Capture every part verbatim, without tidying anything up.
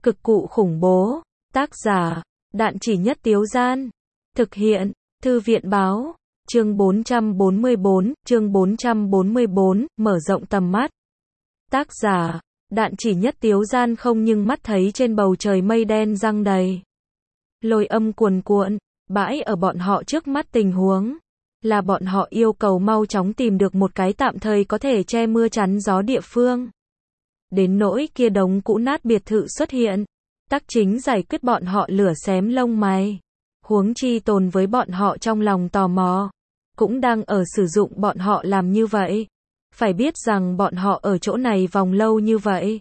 Cực cụ khủng bố. Tác giả, Đạn Chỉ Nhất Tiếu Gian. Thực hiện, Thư viện báo. Chương bốn trăm bốn mươi bốn, chương bốn trăm bốn mươi bốn, mở rộng tầm mắt. Tác giả, Đạn Chỉ Nhất Tiếu Gian. Không nhưng mắt thấy trên bầu trời mây đen giăng đầy. Lôi âm cuồn cuộn, bãi ở bọn họ trước mắt tình huống. Là bọn họ yêu cầu mau chóng tìm được một cái tạm thời có thể che mưa chắn gió địa phương. Đến nỗi kia đống cũ nát biệt thự xuất hiện, tắc chính giải quyết bọn họ lửa xém lông mày. Huống chi tồn với bọn họ trong lòng tò mò, cũng đang ở sử dụng bọn họ làm như vậy. Phải biết rằng bọn họ ở chỗ này vòng lâu như vậy,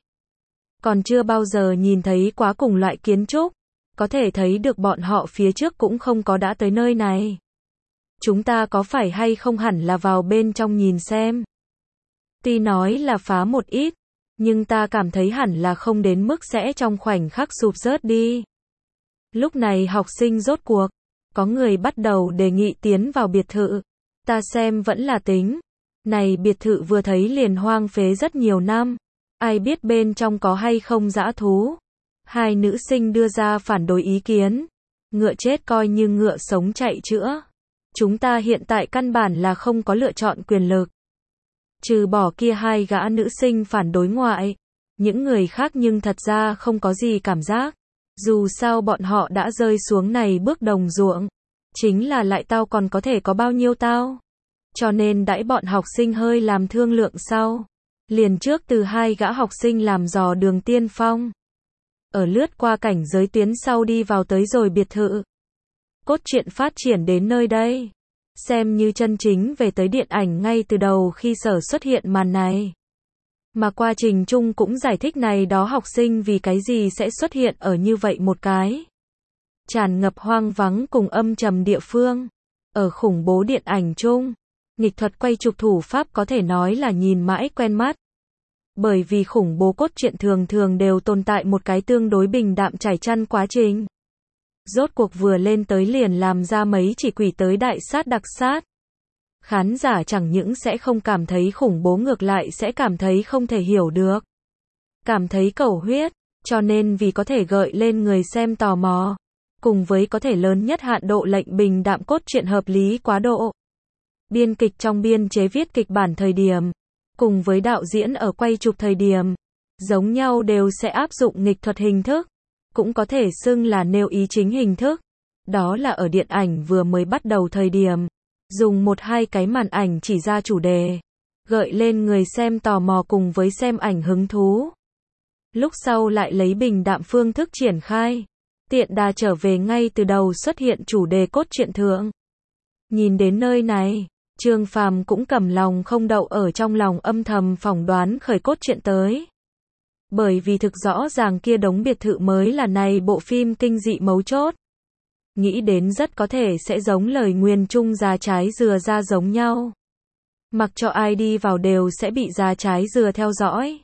còn chưa bao giờ nhìn thấy quá cùng loại kiến trúc, có thể thấy được bọn họ phía trước cũng không có đã tới nơi này. Chúng ta có phải hay không hẳn là vào bên trong nhìn xem. Tuy nói là phá một ít, nhưng ta cảm thấy hẳn là không đến mức sẽ trong khoảnh khắc sụp rớt đi. Lúc này học sinh rốt cuộc, có người bắt đầu đề nghị tiến vào biệt thự. Ta xem vẫn là tính. Này biệt thự vừa thấy liền hoang phế rất nhiều năm. Ai biết bên trong có hay không dã thú. Hai nữ sinh đưa ra phản đối ý kiến. Ngựa chết coi như ngựa sống chạy chữa. Chúng ta hiện tại căn bản là không có lựa chọn quyền lực. Trừ bỏ kia hai gã nữ sinh phản đối ngoại, những người khác nhưng thật ra không có gì cảm giác. Dù sao bọn họ đã rơi xuống này bước đồng ruộng, chính là lại tao còn có thể có bao nhiêu tao. Cho nên đãi bọn học sinh hơi làm thương lượng sau, liền trước từ hai gã học sinh làm dò đường tiên phong. Ở lướt qua cảnh giới tuyến sau đi vào tới rồi biệt thự. Cốt truyện phát triển đến nơi đây, xem như chân chính về tới điện ảnh ngay từ đầu khi sở xuất hiện màn này. Mà quá trình chung cũng giải thích này đó học sinh vì cái gì sẽ xuất hiện ở như vậy một cái tràn ngập hoang vắng cùng âm trầm địa phương. Ở khủng bố điện ảnh chung, nghịch thuật quay chụp thủ pháp có thể nói là nhìn mãi quen mắt. Bởi vì khủng bố cốt truyện thường thường đều tồn tại một cái tương đối bình đạm trải chăn quá trình. Rốt cuộc vừa lên tới liền làm ra mấy chỉ quỷ tới đại sát đặc sát. Khán giả chẳng những sẽ không cảm thấy khủng bố ngược lại sẽ cảm thấy không thể hiểu được. Cảm thấy cầu huyết, cho nên vì có thể gợi lên người xem tò mò, cùng với có thể lớn nhất hạn độ lệnh bình đạm cốt truyện hợp lý quá độ. Biên kịch trong biên chế viết kịch bản thời điểm, cùng với đạo diễn ở quay chụp thời điểm, giống nhau đều sẽ áp dụng nghịch thuật hình thức, cũng có thể xưng là nêu ý chính hình thức. Đó là ở điện ảnh vừa mới bắt đầu thời điểm, dùng một hai cái màn ảnh chỉ ra chủ đề, gợi lên người xem tò mò cùng với xem ảnh hứng thú. Lúc sau lại lấy bình đạm phương thức triển khai, tiện đà trở về ngay từ đầu xuất hiện chủ đề cốt truyện thượng. Nhìn đến nơi này, Trương Phàm cũng cầm lòng không đậu ở trong lòng âm thầm phỏng đoán khởi cốt truyện tới. Bởi vì thực rõ ràng kia đống biệt thự mới là này bộ phim kinh dị mấu chốt. Nghĩ đến rất có thể sẽ giống lời nguyền chung già trái dừa ra giống nhau. Mặc cho ai đi vào đều sẽ bị già trái dừa theo dõi.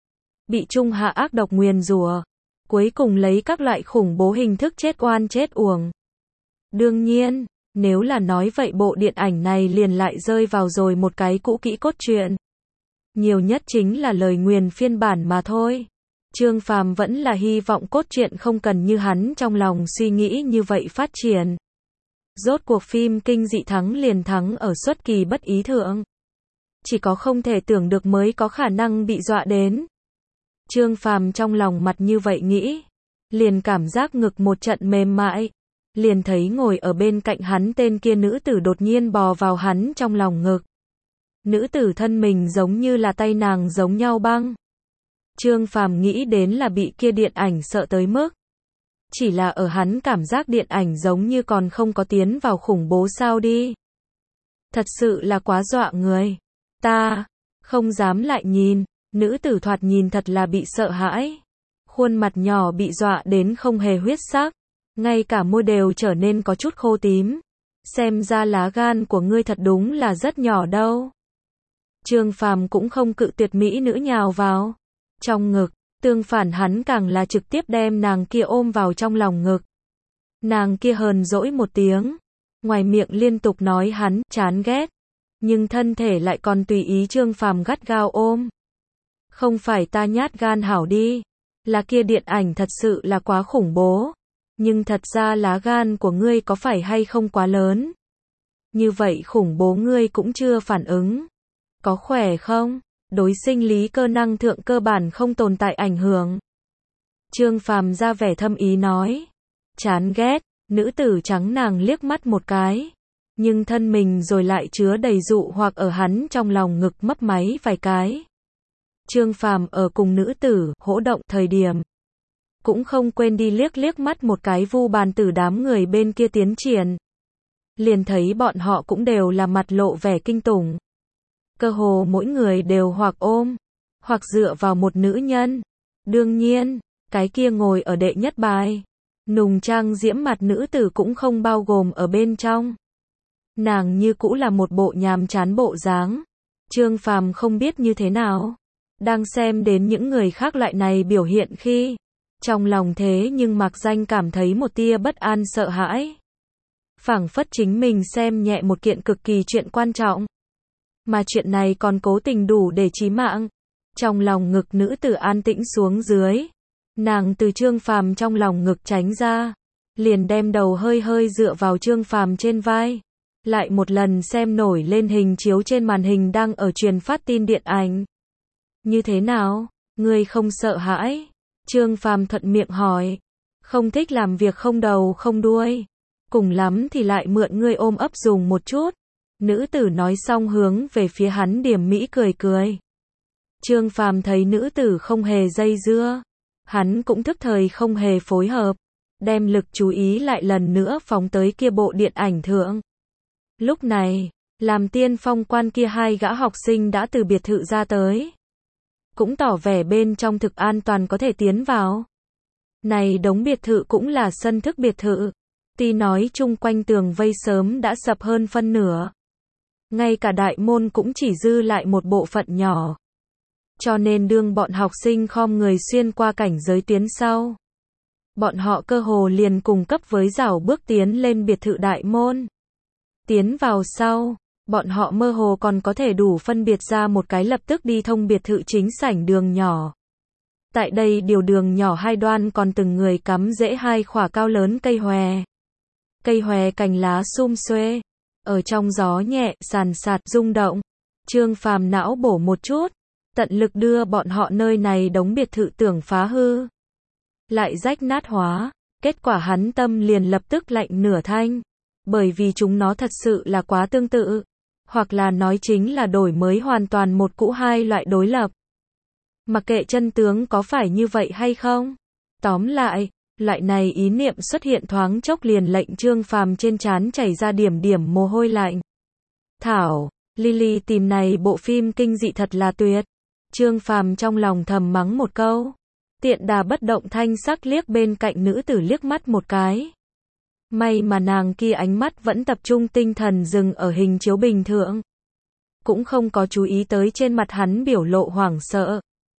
Bị trung hạ ác độc nguyền rủa, cuối cùng lấy các loại khủng bố hình thức chết oan chết uổng. Đương nhiên, nếu là nói vậy bộ điện ảnh này liền lại rơi vào rồi một cái cũ kỹ cốt truyện. Nhiều nhất chính là lời nguyền phiên bản mà thôi. Trương Phàm vẫn là hy vọng cốt truyện không cần như hắn trong lòng suy nghĩ như vậy phát triển. Rốt cuộc phim kinh dị thắng liền thắng ở xuất kỳ bất ý thượng. Chỉ có không thể tưởng được mới có khả năng bị dọa đến. Trương Phàm trong lòng mặt như vậy nghĩ, liền cảm giác ngực một trận mềm mại, liền thấy ngồi ở bên cạnh hắn tên kia nữ tử đột nhiên bò vào hắn trong lòng ngực. Nữ tử thân mình giống như là tay nàng giống nhau băng. Trương Phàm nghĩ đến là bị kia điện ảnh sợ tới mức. Chỉ là ở hắn cảm giác điện ảnh giống như còn không có tiến vào khủng bố sao đi. Thật sự là quá dọa người. Ta không dám lại nhìn, nữ tử thoạt nhìn thật là bị sợ hãi. Khuôn mặt nhỏ bị dọa đến không hề huyết sắc, ngay cả môi đều trở nên có chút khô tím. Xem ra lá gan của ngươi thật đúng là rất nhỏ đâu. Trương Phàm cũng không cự tuyệt mỹ nữ nhào vào trong ngực, tương phản hắn càng là trực tiếp đem nàng kia ôm vào trong lòng ngực. Nàng kia hờn dỗi một tiếng, ngoài miệng liên tục nói hắn chán ghét, nhưng thân thể lại còn tùy ý Trương Phàm gắt gao ôm. Không phải ta nhát gan hảo đi, là kia điện ảnh thật sự là quá khủng bố. Nhưng thật ra lá gan của ngươi có phải hay không quá lớn? Như vậy khủng bố ngươi cũng chưa phản ứng. Có khỏe không? Đối sinh lý cơ năng thượng cơ bản không tồn tại ảnh hưởng. Trương Phàm ra vẻ thâm ý nói. Chán ghét, nữ tử trắng nàng liếc mắt một cái. Nhưng thân mình rồi lại chứa đầy dụ hoặc ở hắn trong lòng ngực mấp máy vài cái. Trương Phàm ở cùng nữ tử hỗ động thời điểm. Cũng không quên đi liếc liếc mắt một cái Vu Bàn Tử đám người bên kia tiến triển. Liền thấy bọn họ cũng đều là mặt lộ vẻ kinh tủng. Cơ hồ mỗi người đều hoặc ôm, hoặc dựa vào một nữ nhân. Đương nhiên, cái kia ngồi ở đệ nhất bài. Nùng trang diễm mặt nữ tử cũng không bao gồm ở bên trong. Nàng như cũ là một bộ nhàm chán bộ dáng. Trương Phàm không biết như thế nào. Đang xem đến những người khác loại này biểu hiện khi. Trong lòng thế nhưng mặc danh cảm thấy một tia bất an sợ hãi. Phảng phất chính mình xem nhẹ một kiện cực kỳ chuyện quan trọng. Mà chuyện này còn cố tình đủ để chí mạng. Trong lòng ngực nữ tử an tĩnh xuống dưới. Nàng từ Trương Phàm trong lòng ngực tránh ra. Liền đem đầu hơi hơi dựa vào Trương Phàm trên vai. Lại một lần xem nổi lên hình chiếu trên màn hình đang ở truyền phát tin điện ảnh. Như thế nào? Ngươi không sợ hãi? Trương Phàm thuận miệng hỏi. Không thích làm việc không đầu không đuôi. Cùng lắm thì lại mượn ngươi ôm ấp dùng một chút. Nữ tử nói xong hướng về phía hắn điểm mỹ cười cười. Trương Phàm thấy nữ tử không hề dây dưa. Hắn cũng thức thời không hề phối hợp. Đem lực chú ý lại lần nữa phóng tới kia bộ điện ảnh thượng. Lúc này, làm tiên phong quan kia hai gã học sinh đã từ biệt thự ra tới. Cũng tỏ vẻ bên trong thực an toàn có thể tiến vào. Này đống biệt thự cũng là sân thức biệt thự. Tuy nói chung quanh tường vây sớm đã sập hơn phân nửa. Ngay cả đại môn cũng chỉ dư lại một bộ phận nhỏ. Cho nên đương bọn học sinh khom người xuyên qua cảnh giới tuyến sau. Bọn họ cơ hồ liền cùng cấp với rảo bước tiến lên biệt thự đại môn. Tiến vào sau, bọn họ mơ hồ còn có thể đủ phân biệt ra một cái lập tức đi thông biệt thự chính sảnh đường nhỏ. Tại đây điều đường nhỏ hai đoan còn từng người cắm rễ hai khỏa cao lớn cây hòe. Cây hòe cành lá sum xuê, ở trong gió nhẹ, sàn sạt rung động. Trương Phàm não bổ một chút, tận lực đưa bọn họ nơi này đống biệt thự tưởng phá hư. Lại rách nát hóa, kết quả hắn tâm liền lập tức lạnh nửa thanh. Bởi vì chúng nó thật sự là quá tương tự. Hoặc là nói chính là đổi mới hoàn toàn một cũ hai loại đối lập. Mặc kệ chân tướng có phải như vậy hay không. Tóm lại, loại này ý niệm xuất hiện thoáng chốc liền lệnh Trương Phàm trên trán chảy ra điểm điểm mồ hôi lạnh. Thảo, Lily tìm này bộ phim kinh dị thật là tuyệt. Trương Phàm trong lòng thầm mắng một câu. Tiện đà bất động thanh sắc liếc bên cạnh nữ tử liếc mắt một cái. May mà nàng kia ánh mắt vẫn tập trung tinh thần dừng ở hình chiếu bình thượng. Cũng không có chú ý tới trên mặt hắn biểu lộ hoảng sợ.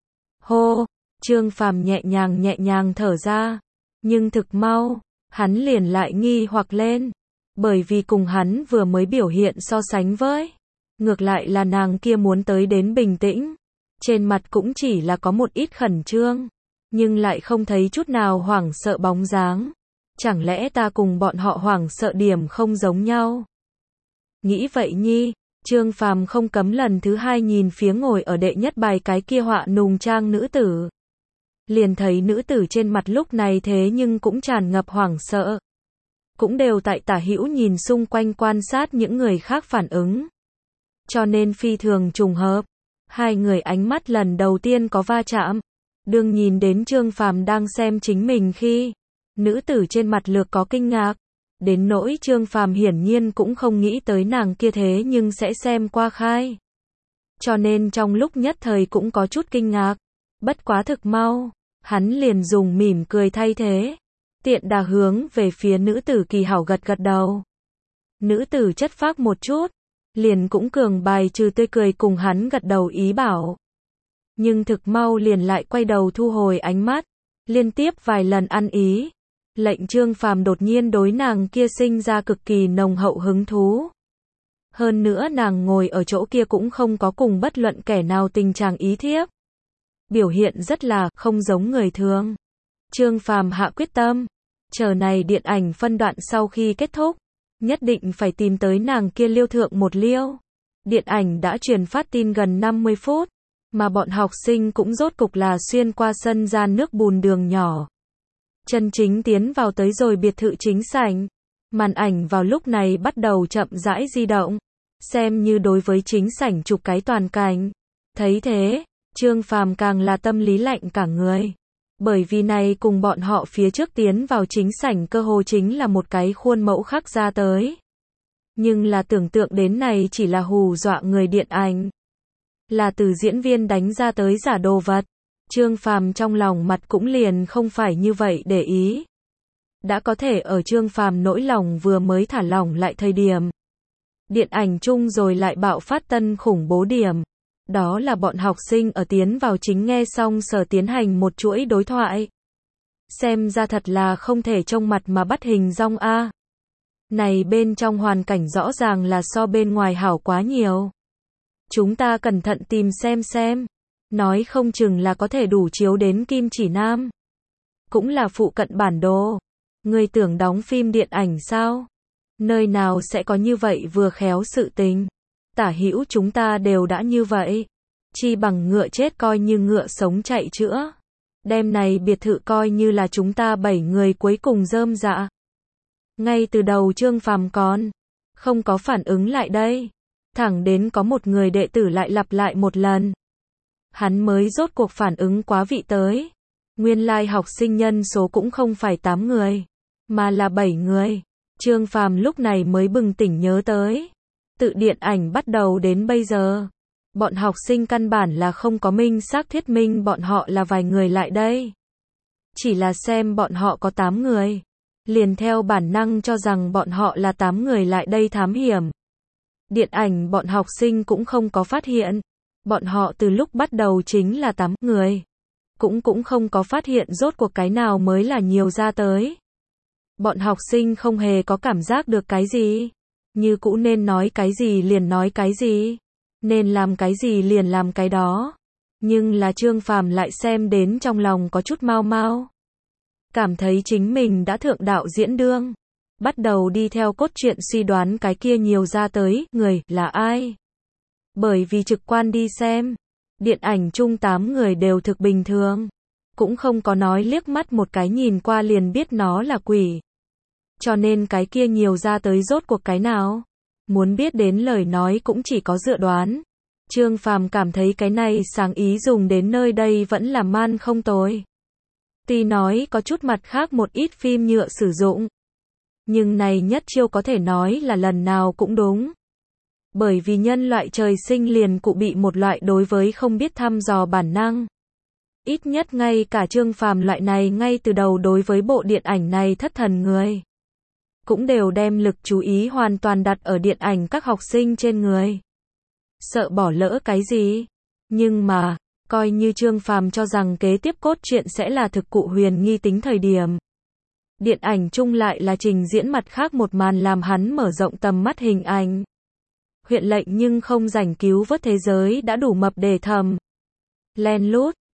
Hô, Trương Phàm nhẹ nhàng nhẹ nhàng thở ra. Nhưng thực mau, hắn liền lại nghi hoặc lên. Bởi vì cùng hắn vừa mới biểu hiện so sánh với. Ngược lại là nàng kia muốn tới đến bình tĩnh. Trên mặt cũng chỉ là có một ít khẩn trương. Nhưng lại không thấy chút nào hoảng sợ bóng dáng. Chẳng lẽ ta cùng bọn họ hoảng sợ điểm không giống nhau? Nghĩ vậy nhi, Trương Phàm không cấm lần thứ hai nhìn phía ngồi ở đệ nhất bài cái kia họa nùng trang nữ tử. Liền thấy nữ tử trên mặt lúc này thế nhưng cũng tràn ngập hoảng sợ. Cũng đều tại tả hữu nhìn xung quanh quan sát những người khác phản ứng. Cho nên phi thường trùng hợp. Hai người ánh mắt lần đầu tiên có va chạm. Đương nhìn đến Trương Phàm đang xem chính mình khi. Nữ tử trên mặt lược có kinh ngạc. Đến nỗi Trương Phàm hiển nhiên cũng không nghĩ tới nàng kia thế nhưng sẽ xem qua khai. Cho nên trong lúc nhất thời cũng có chút kinh ngạc. Bất quá thực mau. Hắn liền dùng mỉm cười thay thế. Tiện đà hướng về phía nữ tử kỳ hảo gật gật đầu. Nữ tử chất phác một chút. Liền cũng cường bài trừ tươi cười cùng hắn gật đầu ý bảo. Nhưng thực mau liền lại quay đầu thu hồi ánh mắt. Liên tiếp vài lần ăn ý. Lệnh Trương Phàm đột nhiên đối nàng kia sinh ra cực kỳ nồng hậu hứng thú. Hơn nữa nàng ngồi ở chỗ kia cũng không có cùng bất luận kẻ nào tình trạng ý thiếp. biểu hiện rất là không giống người thường. Trương Phàm hạ quyết tâm, chờ này điện ảnh phân đoạn sau khi kết thúc, nhất định phải tìm tới nàng kia liêu thượng một liêu. Điện ảnh đã truyền phát tin gần năm mươi phút, mà bọn học sinh cũng rốt cục là xuyên qua sân gian nước bùn đường nhỏ. Chân chính tiến vào tới rồi biệt thự chính sảnh. Màn ảnh vào lúc này bắt đầu chậm rãi di động, xem như đối với chính sảnh chụp cái toàn cảnh. Thấy thế, Trương Phàm càng là tâm lý lạnh cả người. Bởi vì này cùng bọn họ phía trước tiến vào chính sảnh cơ hồ chính là một cái khuôn mẫu khắc ra tới. Nhưng là tưởng tượng đến này chỉ là hù dọa người điện ảnh. Là từ diễn viên đánh ra tới giả đồ vật. Trương Phàm trong lòng mặt cũng liền không phải như vậy để ý. Đã có thể ở Trương Phàm nỗi lòng vừa mới thả lỏng lại thời điểm. Điện ảnh chung rồi lại bạo phát tân khủng bố điểm. Đó là bọn học sinh ở tiến vào chính nghe xong sở tiến hành một chuỗi đối thoại. Xem ra thật là không thể trông mặt mà bắt hình dong a. Này bên trong hoàn cảnh rõ ràng là so bên ngoài hảo quá nhiều. Chúng ta cẩn thận tìm xem xem. Nói không chừng là có thể đủ chiếu đến Kim Chỉ Nam. Cũng là phụ cận bản đồ. Ngươi tưởng đóng phim điện ảnh sao? Nơi nào sẽ có như vậy vừa khéo sự tình? Tả hữu chúng ta đều đã như vậy. Chi bằng ngựa chết coi như ngựa sống chạy chữa. Đêm này biệt thự coi như là chúng ta bảy người cuối cùng rơm dạ. Ngay từ đầu Trương Phàm còn không có phản ứng lại đây. Thẳng đến có một người đệ tử lại lặp lại một lần. Hắn mới rốt cuộc phản ứng quá vị tới. Nguyên lai học sinh nhân số cũng không phải tám người, mà là bảy người. Trương Phàm lúc này mới bừng tỉnh nhớ tới. Tự điện ảnh bắt đầu đến bây giờ, bọn học sinh căn bản là không có minh xác thuyết minh bọn họ là vài người lại đây. Chỉ là xem bọn họ có tám người, liền theo bản năng cho rằng bọn họ là tám người lại đây thám hiểm. Điện ảnh bọn học sinh cũng không có phát hiện. Bọn họ từ lúc bắt đầu chính là tám người. Cũng cũng không có phát hiện rốt cuộc cái nào mới là nhiều ra tới. Bọn học sinh không hề có cảm giác được cái gì. Như cũ nên nói cái gì liền nói cái gì. Nên làm cái gì liền làm cái đó. Nhưng là Trương Phàm lại xem đến trong lòng có chút mau mau. Cảm thấy chính mình đã thượng đạo diễn đương. Bắt đầu đi theo cốt truyện suy đoán cái kia nhiều ra tới, người, là ai. Bởi vì trực quan đi xem, điện ảnh chung tám người đều thực bình thường. Cũng không có nói liếc mắt một cái nhìn qua liền biết nó là quỷ. Cho nên cái kia nhiều ra tới rốt cuộc cái nào. Muốn biết đến lời nói cũng chỉ có dự đoán. Trương Phàm cảm thấy cái này sáng ý dùng đến nơi đây vẫn là man không tồi. Tuy nói có chút mặt khác một ít phim nhựa sử dụng. Nhưng này nhất chiêu có thể nói là lần nào cũng đúng. Bởi vì nhân loại trời sinh liền cụ bị một loại đối với không biết thăm dò bản năng. Ít nhất ngay cả Trương Phàm loại này ngay từ đầu đối với bộ điện ảnh này thất thần người. Cũng đều đem lực chú ý hoàn toàn đặt ở điện ảnh các học sinh trên người. Sợ bỏ lỡ cái gì. Nhưng mà, coi như Trương Phàm cho rằng kế tiếp cốt truyện sẽ là thực cụ huyền nghi tính thời điểm. Điện ảnh chung lại là trình diễn mặt khác một màn làm hắn mở rộng tầm mắt hình ảnh. Huyện lệnh nhưng không rảnh cứu vớt thế giới đã đủ mập để thầm. Len lút,